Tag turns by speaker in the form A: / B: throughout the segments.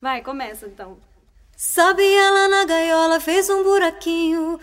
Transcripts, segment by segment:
A: Vai, começa então.
B: Sabiá lá na gaiola fez um buraquinho,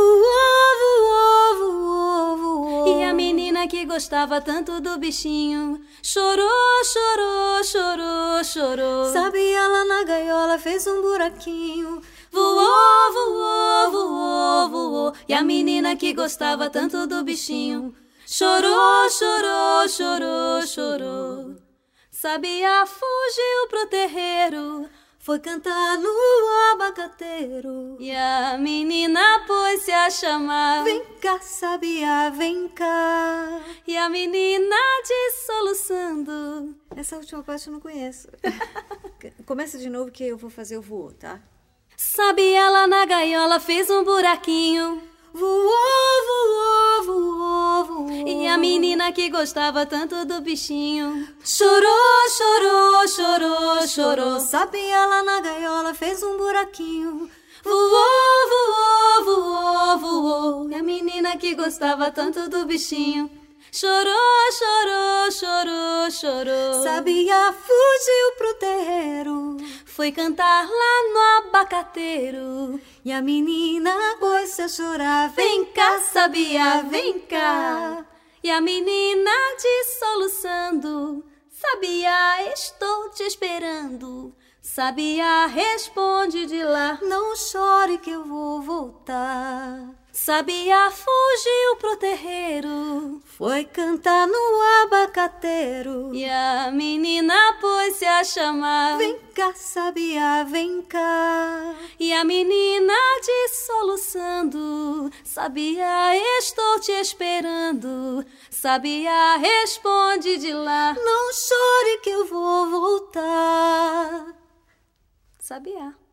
B: voou, voou, voou.
A: E a menina que gostava tanto do bichinho chorou, chorou, chorou, chorou.
B: Sabiá lá na gaiola fez um buraquinho,
A: voou, voou, voou, voou. E a menina que gostava tanto do bichinho chorou, chorou, chorou, chorou. Sabiá fugiu pro terreiro,
B: foi cantar no abacateiro.
A: E a menina pôs-se a chamar:
B: vem cá, Sabiá, vem cá.
A: E a menina disse soluçando:
B: essa última parte eu não conheço. Começa de novo que eu vou fazer o voou, tá?
A: Sabiá lá na gaiola fez um buraquinho,
B: voou, voou, voou, voou.
A: E a menina que gostava tanto do bichinho chorou, chorou, chorou, chorou.
B: Sabiá lá na gaiola fez um buraquinho,
A: voou, voou, voou, voou. E a menina que gostava tanto do bichinho chorou, chorou, chorou, chorou.
B: Sabiá fugiu pro terreiro,
A: foi cantar lá no abacateiro.
B: E a menina pôs-se a chorar:
A: vem cá, Sabiá, vem cá. E a menina disse soluçando: Sabiá, estou te esperando. Sabiá responde de lá:
B: não chore que eu vou voltar.
A: Sabiá fugiu pro terreiro,
B: foi cantar no abacateiro.
A: E a menina pôs-se a chamar:
B: vem cá, Sabiá, vem cá.
A: E a menina disse soluçando: Sabiá, estou te esperando. Sabiá responde de lá:
B: não chore que eu vou voltar.
A: Sabiá.